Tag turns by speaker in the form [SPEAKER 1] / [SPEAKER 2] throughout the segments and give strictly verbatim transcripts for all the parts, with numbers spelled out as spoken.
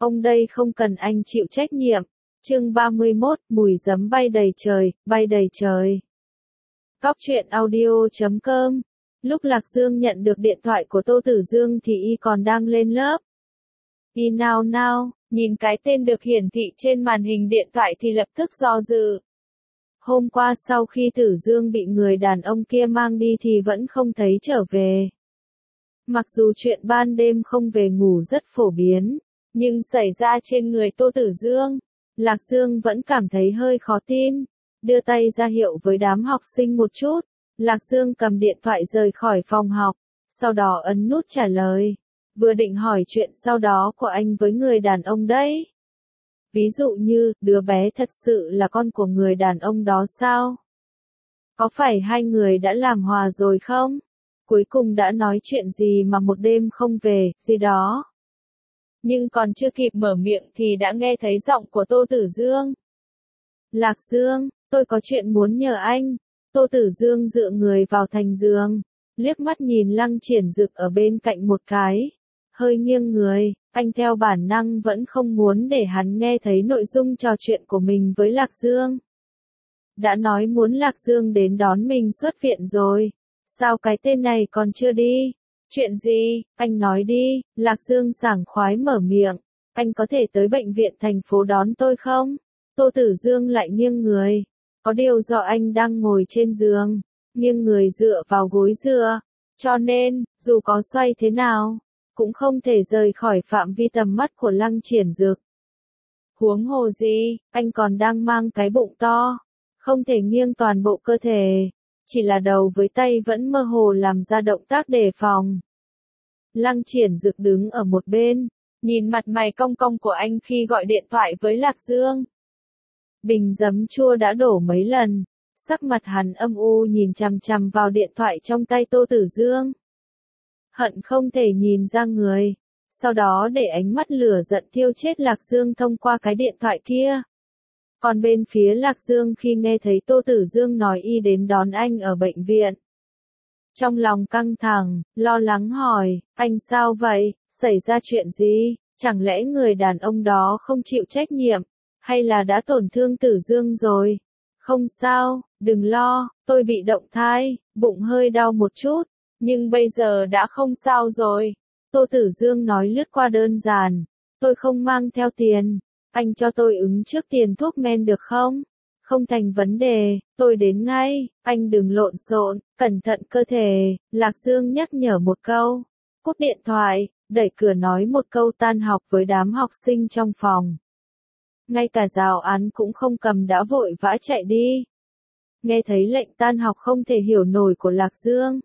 [SPEAKER 1] Ông đây không cần anh chịu trách nhiệm. Chương ba mươi mốt, mùi giấm bay đầy trời, bay đầy trời. Cóc truyện audio chấm com. Lúc Lạc Dương nhận được điện thoại của Tô Tử Dương thì y còn đang lên lớp. Y nao nao, nhìn cái tên được hiển thị trên màn hình điện thoại thì lập tức do dự. Hôm qua sau khi Tử Dương bị người đàn ông kia mang đi thì vẫn không thấy trở về. Mặc dù chuyện ban đêm không về ngủ rất phổ biến, nhưng xảy ra trên người Tô Tử Dương, Lạc Dương vẫn cảm thấy hơi khó tin. Đưa tay ra hiệu với đám học sinh một chút, Lạc Dương cầm điện thoại rời khỏi phòng học, sau đó ấn nút trả lời. Vừa định hỏi chuyện sau đó của anh với người đàn ông đấy. Ví dụ như, đứa bé thật sự là con của người đàn ông đó sao? Có phải hai người đã làm hòa rồi không? Cuối cùng đã nói chuyện gì mà một đêm không về, gì đó. Nhưng còn chưa kịp mở miệng thì đã nghe thấy giọng của Tô Tử Dương. Lạc Dương, tôi có chuyện muốn nhờ anh. Tô Tử Dương dựa người vào thành giường, liếc mắt nhìn Lăng Triển Dực ở bên cạnh một cái. Hơi nghiêng người, anh theo bản năng vẫn không muốn để hắn nghe thấy nội dung trò chuyện của mình với Lạc Dương. Đã nói muốn Lạc Dương đến đón mình xuất viện rồi. Sao cái tên này còn chưa đi? Chuyện gì? Anh nói đi. Lạc Dương sảng khoái mở miệng. Anh có thể tới bệnh viện thành phố đón tôi không? Tô Tử Dương lại nghiêng người. Có điều do anh đang ngồi trên giường, nghiêng người dựa vào gối dựa. Cho nên, dù có xoay thế nào, cũng không thể rời khỏi phạm vi tầm mắt của Lăng Triển Dực. Huống hồ gì, anh còn đang mang cái bụng to. Không thể nghiêng toàn bộ cơ thể. Chỉ là đầu với tay vẫn mơ hồ làm ra động tác đề phòng. Lăng Triển Dực đứng ở một bên, nhìn mặt mày cong cong của anh khi gọi điện thoại với Lạc Dương. Bình giấm chua đã đổ mấy lần, sắc mặt hắn âm u nhìn chằm chằm vào điện thoại trong tay Tô Tử Dương. Hận không thể nhìn ra người, sau đó để ánh mắt lửa giận thiêu chết Lạc Dương thông qua cái điện thoại kia. Còn bên phía Lạc Dương khi nghe thấy Tô Tử Dương nói y đến đón anh ở bệnh viện. Trong lòng căng thẳng, lo lắng hỏi, anh sao vậy, xảy ra chuyện gì, chẳng lẽ người đàn ông đó không chịu trách nhiệm, hay là đã tổn thương Tử Dương rồi? Không sao, đừng lo, tôi bị động thai, bụng hơi đau một chút, nhưng bây giờ đã không sao rồi. Tô Tử Dương nói lướt qua đơn giản, tôi không mang theo tiền. Anh cho tôi ứng trước tiền thuốc men được không? Không thành vấn đề, tôi đến ngay, anh đừng lộn xộn, cẩn thận cơ thể. Lạc Dương nhắc nhở một câu. Cúp điện thoại, đẩy cửa nói một câu tan học với đám học sinh trong phòng. Ngay cả giáo án cũng không cầm đã vội vã chạy đi. Nghe thấy lệnh tan học không thể hiểu nổi của Lạc Dương.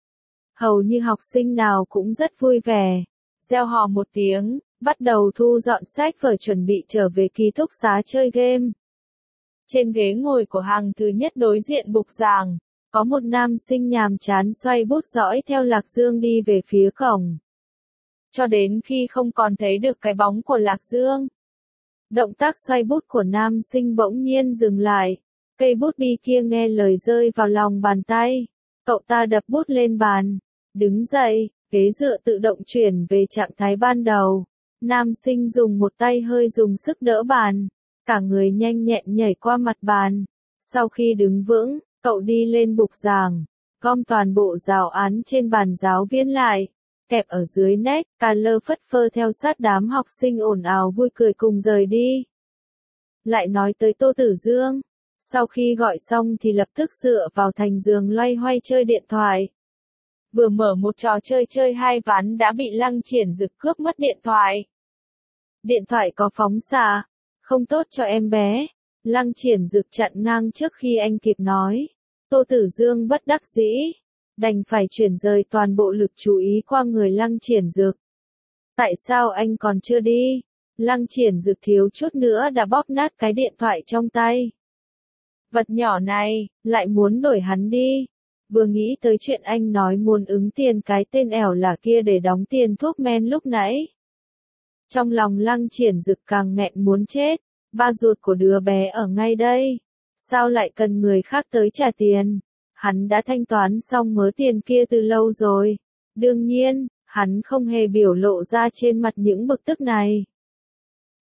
[SPEAKER 1] Hầu như học sinh nào cũng rất vui vẻ. Reo hò một tiếng, bắt đầu thu dọn sách vở chuẩn bị trở về ký túc xá chơi game. Trên ghế ngồi của hàng thứ nhất đối diện bục giảng, có một nam sinh nhàm chán xoay bút dõi theo Lạc Dương đi về phía cổng. Cho đến khi không còn thấy được cái bóng của Lạc Dương. Động tác xoay bút của nam sinh bỗng nhiên dừng lại. Cây bút bi kia nghe lời rơi vào lòng bàn tay. Cậu ta đập bút lên bàn. Đứng dậy, ghế dựa tự động chuyển về trạng thái ban đầu. Nam sinh dùng một tay hơi dùng sức đỡ bàn. Cả người nhanh nhẹn nhảy qua mặt bàn. Sau khi đứng vững, cậu đi lên bục giảng. Gom toàn bộ giáo án trên bàn giáo viên lại. Kẹp ở dưới nét, cà lơ phất phơ theo sát đám học sinh ồn ào vui cười cùng rời đi. Lại nói tới Tô Tử Dương. Sau khi gọi xong thì lập tức dựa vào thành giường loay hoay chơi điện thoại. Vừa mở một trò chơi chơi hai ván đã bị Lăng Triển Dực cướp mất điện thoại. Điện thoại có phóng xạ, không tốt cho em bé. Lăng Triển Dực chặn ngang trước khi anh kịp nói. Tô Tử Dương bất đắc dĩ, đành phải chuyển rời toàn bộ lực chú ý qua người Lăng Triển Dực. Tại sao anh còn chưa đi? Lăng Triển Dực thiếu chút nữa đã bóp nát cái điện thoại trong tay. Vật nhỏ này, lại muốn đuổi hắn đi. Vừa nghĩ tới chuyện anh nói muốn ứng tiền cái tên ẻo là kia để đóng tiền thuốc men lúc nãy. Trong lòng Lăng Triển Dực càng nghẹn muốn chết. Ba ruột của đứa bé ở ngay đây. Sao lại cần người khác tới trả tiền? Hắn đã thanh toán xong mớ tiền kia từ lâu rồi. Đương nhiên, hắn không hề biểu lộ ra trên mặt những bực tức này.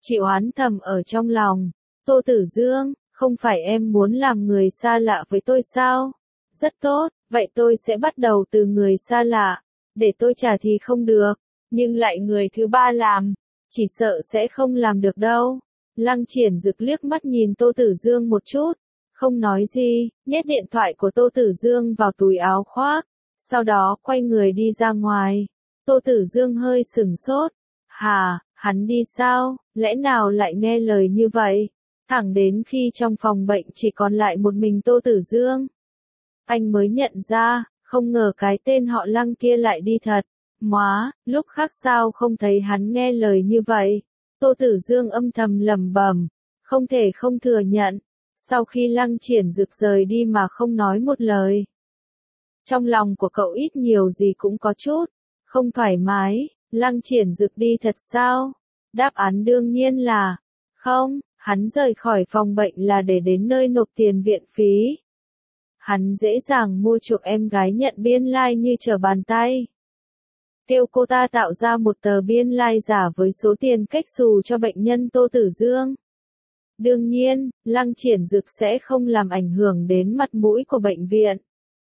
[SPEAKER 1] Chị oán thầm ở trong lòng. Tô Tử Dương, không phải em muốn làm người xa lạ với tôi sao? Rất tốt, vậy tôi sẽ bắt đầu từ người xa lạ. Để tôi trả thì không được, nhưng lại người thứ ba làm, chỉ sợ sẽ không làm được đâu. Lăng Triển Dực liếc mắt nhìn Tô Tử Dương một chút, không nói gì, nhét điện thoại của Tô Tử Dương vào túi áo khoác, sau đó quay người đi ra ngoài. Tô Tử Dương hơi sửng sốt. Hà, hắn đi sao, lẽ nào lại nghe lời như vậy? Thẳng đến khi trong phòng bệnh chỉ còn lại một mình Tô Tử Dương, anh mới nhận ra, không ngờ cái tên họ Lăng kia lại đi thật. Móa, lúc khác sao không thấy hắn nghe lời như vậy? Tô Tử Dương âm thầm lẩm bẩm, không thể không thừa nhận, sau khi Lăng Triển Dực rời đi mà không nói một lời. Trong lòng của cậu ít nhiều gì cũng có chút không thoải mái. Lăng Triển Dực đi thật sao? Đáp án đương nhiên là không, hắn rời khỏi phòng bệnh là để đến nơi nộp tiền viện phí. Hắn dễ dàng mua chuộc em gái nhận biên lai like như trở bàn tay. Kêu cô ta tạo ra một tờ biên lai like giả với số tiền cách xù cho bệnh nhân Tô Tử Dương. Đương nhiên, Lăng Triển Dực sẽ không làm ảnh hưởng đến mặt mũi của bệnh viện.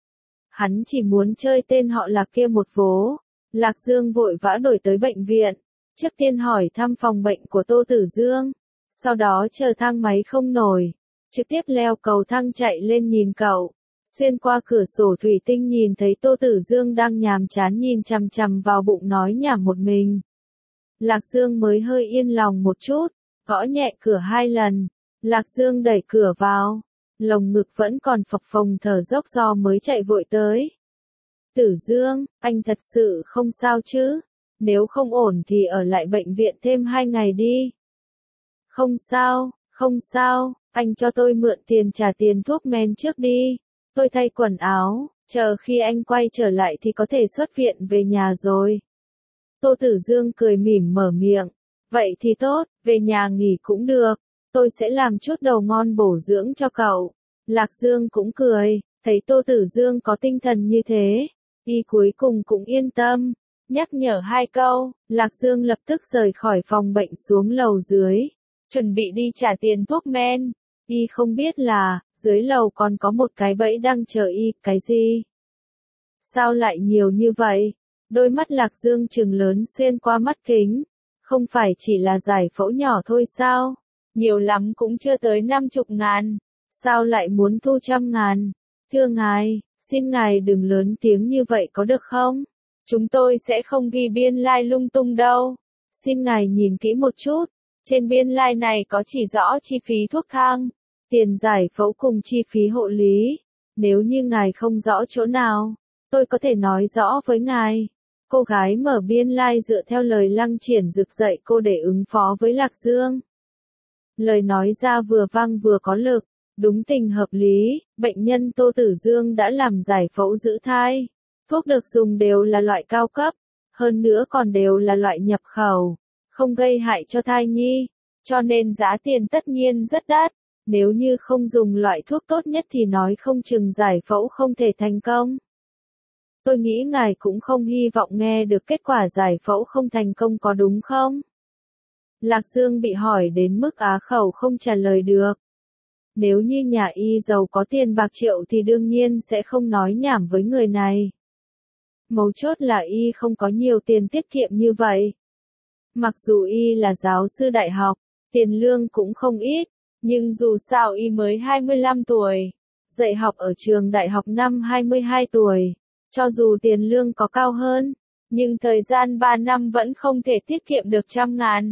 [SPEAKER 1] Hắn chỉ muốn chơi tên họ Lạc kia một vố. Lạc Dương vội vã đổi tới bệnh viện, trước tiên hỏi thăm phòng bệnh của Tô Tử Dương, sau đó chờ thang máy không nổi, trực tiếp leo cầu thang chạy lên nhìn cậu, xuyên qua cửa sổ thủy tinh nhìn thấy Tô Tử Dương đang nhàm chán nhìn chằm chằm vào bụng nói nhảm một mình. Lạc Dương mới hơi yên lòng một chút, gõ nhẹ cửa hai lần, Lạc Dương đẩy cửa vào, lồng ngực vẫn còn phập phồng thở dốc do mới chạy vội tới. Tử Dương, anh thật sự không sao chứ? Nếu không ổn thì ở lại bệnh viện thêm hai ngày đi. Không sao, không sao, anh cho tôi mượn tiền trả tiền thuốc men trước đi. Tôi thay quần áo, chờ khi anh quay trở lại thì có thể xuất viện về nhà rồi. Tô Tử Dương cười mỉm mở miệng. Vậy thì tốt, về nhà nghỉ cũng được. Tôi sẽ làm chút đầu ngon bổ dưỡng cho cậu. Lạc Dương cũng cười, thấy Tô Tử Dương có tinh thần như thế. Y cuối cùng cũng yên tâm, nhắc nhở hai câu, Lạc Dương lập tức rời khỏi phòng bệnh xuống lầu dưới, chuẩn bị đi trả tiền thuốc men. Y không biết là, dưới lầu còn có một cái bẫy đang chờ Y, cái gì? Sao lại nhiều như vậy? Đôi mắt Lạc Dương trừng lớn xuyên qua mắt kính, không phải chỉ là giải phẫu nhỏ thôi sao? Nhiều lắm cũng chưa tới năm chục ngàn, sao lại muốn thu trăm ngàn? Thưa ngài, xin ngài đừng lớn tiếng như vậy có được không? Chúng tôi sẽ không ghi biên lai like lung tung đâu. Xin ngài nhìn kỹ một chút, trên biên lai like này có chỉ rõ chi phí thuốc thang, tiền giải phẫu cùng chi phí hộ lý. Nếu như ngài không rõ chỗ nào, tôi có thể nói rõ với ngài. Cô gái mở biên lai like dựa theo lời Lăng Triển Dực dạy cô để ứng phó với Lạc Dương. Lời nói ra vừa vang vừa có lực. Đúng tình hợp lý, bệnh nhân Tô Tử Dương đã làm giải phẫu giữ thai. Thuốc được dùng đều là loại cao cấp, hơn nữa còn đều là loại nhập khẩu, không gây hại cho thai nhi, cho nên giá tiền tất nhiên rất đắt. Nếu như không dùng loại thuốc tốt nhất thì nói không chừng giải phẫu không thể thành công. Tôi nghĩ ngài cũng không hy vọng nghe được kết quả giải phẫu không thành công có đúng không? Lạc Dương bị hỏi đến mức á khẩu không trả lời được. Nếu như nhà y giàu có tiền bạc triệu thì đương nhiên sẽ không nói nhảm với người này. Mấu chốt là y không có nhiều tiền tiết kiệm như vậy. Mặc dù y là giáo sư đại học, tiền lương cũng không ít, nhưng dù sao y mới hai mươi lăm tuổi, dạy học ở trường đại học năm hai mươi hai tuổi, cho dù tiền lương có cao hơn, nhưng thời gian ba năm vẫn không thể tiết kiệm được trăm ngàn.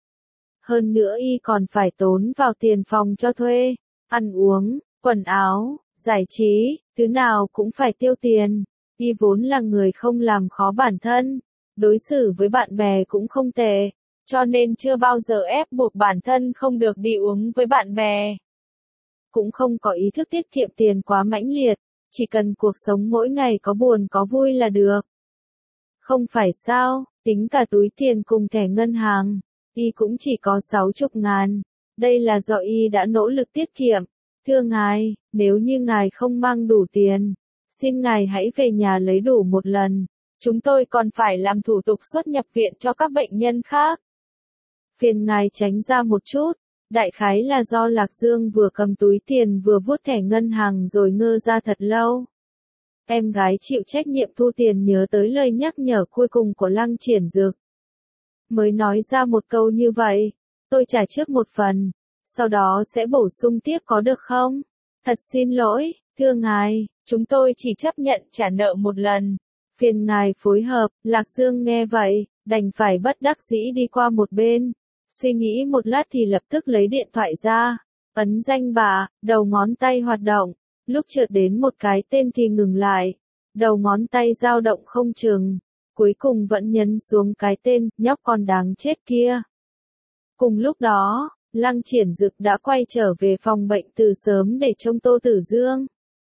[SPEAKER 1] Hơn nữa y còn phải tốn vào tiền phòng cho thuê, ăn uống, quần áo, giải trí, thứ nào cũng phải tiêu tiền. Y vốn là người không làm khó bản thân, đối xử với bạn bè cũng không tệ, cho nên chưa bao giờ ép buộc bản thân không được đi uống với bạn bè. Cũng không có ý thức tiết kiệm tiền quá mãnh liệt, chỉ cần cuộc sống mỗi ngày có buồn có vui là được. Không phải sao, tính cả túi tiền cùng thẻ ngân hàng, y cũng chỉ có sáu chục ngàn. Đây là do y đã nỗ lực tiết kiệm. Thưa ngài, nếu như ngài không mang đủ tiền, xin ngài hãy về nhà lấy đủ một lần. Chúng tôi còn phải làm thủ tục xuất nhập viện cho các bệnh nhân khác. Phiền ngài tránh ra một chút. Đại khái là do Lạc Dương vừa cầm túi tiền vừa vuốt thẻ ngân hàng rồi ngơ ra thật lâu. Em gái chịu trách nhiệm thu tiền nhớ tới lời nhắc nhở cuối cùng của Lăng Triển Dực. Mới nói ra một câu như vậy, tôi trả trước một phần, sau đó sẽ bổ sung tiếp có được không? Thật xin lỗi, thưa ngài, chúng tôi chỉ chấp nhận trả nợ một lần. Phiền ngài phối hợp. Lạc Dương nghe vậy, đành phải bất đắc dĩ đi qua một bên. Suy nghĩ một lát thì lập tức lấy điện thoại ra, ấn danh bạ, đầu ngón tay hoạt động, lúc chợt đến một cái tên thì ngừng lại, đầu ngón tay dao động không chừng, cuối cùng vẫn nhấn xuống cái tên, nhóc con đáng chết kia. Cùng lúc đó, Lăng Triển Dực đã quay trở về phòng bệnh từ sớm để trông Tô Tử Dương.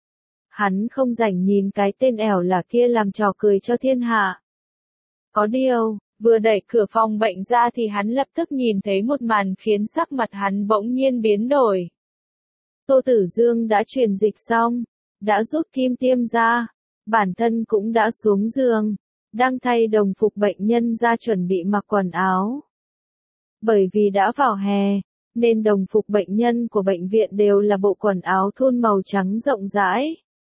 [SPEAKER 1] Hắn không rảnh nhìn cái tên ẻo là kia làm trò cười cho thiên hạ. Có điều, vừa đẩy cửa phòng bệnh ra thì hắn lập tức nhìn thấy một màn khiến sắc mặt hắn bỗng nhiên biến đổi. Tô Tử Dương đã truyền dịch xong, đã rút kim tiêm ra, bản thân cũng đã xuống giường, đang thay đồng phục bệnh nhân ra chuẩn bị mặc quần áo. Bởi vì đã vào hè, nên đồng phục bệnh nhân của bệnh viện đều là bộ quần áo thun màu trắng rộng rãi.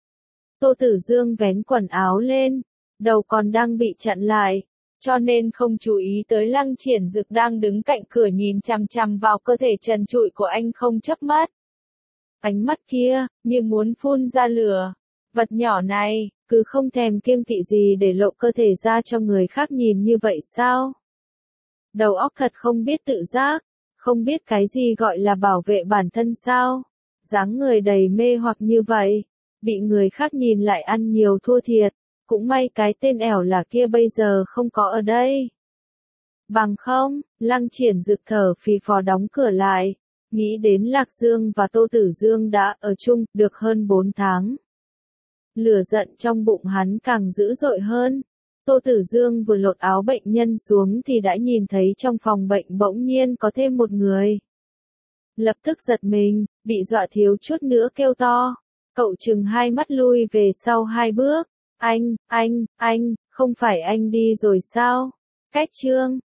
[SPEAKER 1] Tô Tử Dương vén quần áo lên, đầu còn đang bị chặn lại, cho nên không chú ý tới Lăng Triển Dực đang đứng cạnh cửa nhìn chằm chằm vào cơ thể trần trụi của anh không chớp mắt. Ánh mắt kia, như muốn phun ra lửa. Vật nhỏ này, cứ không thèm kiêng kỵ gì để lộ cơ thể ra cho người khác nhìn như vậy sao? Đầu óc thật không biết tự giác, không biết cái gì gọi là bảo vệ bản thân sao? Dáng người đầy mê hoặc như vậy, bị người khác nhìn lại ăn nhiều thua thiệt. Cũng may cái tên ẻo là kia bây giờ không có ở đây. Bằng không, Lăng Triển Dực thở phì phò đóng cửa lại, nghĩ đến Lạc Dương và Tô Tử Dương đã ở chung được hơn bốn tháng. Lửa giận trong bụng hắn càng dữ dội hơn. Tô Tử Dương vừa lột áo bệnh nhân xuống thì đã nhìn thấy trong phòng bệnh bỗng nhiên có thêm một người. Lập tức giật mình, bị dọa thiếu chút nữa kêu to. Cậu chừng hai mắt lui về sau hai bước. Anh, anh, anh, không phải anh đi rồi sao? Cách chương